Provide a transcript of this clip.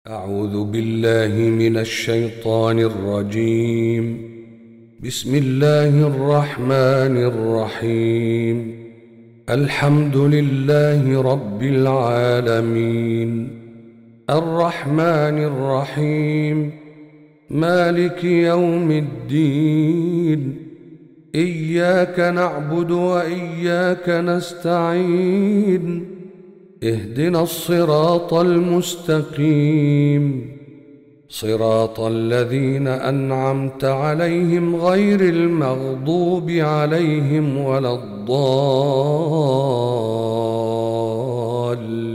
أعوذ بالله من الشيطان الرجيم. بسم الله الرحمن الرحيم. الحمد لله رب العالمين، الرحمن الرحيم، مالك يوم الدين، إياك نعبد وإياك نستعين، اهدنا الصراط المستقيم، صراط الذين أنعمت عليهم غير المغضوب عليهم ولا الضالين.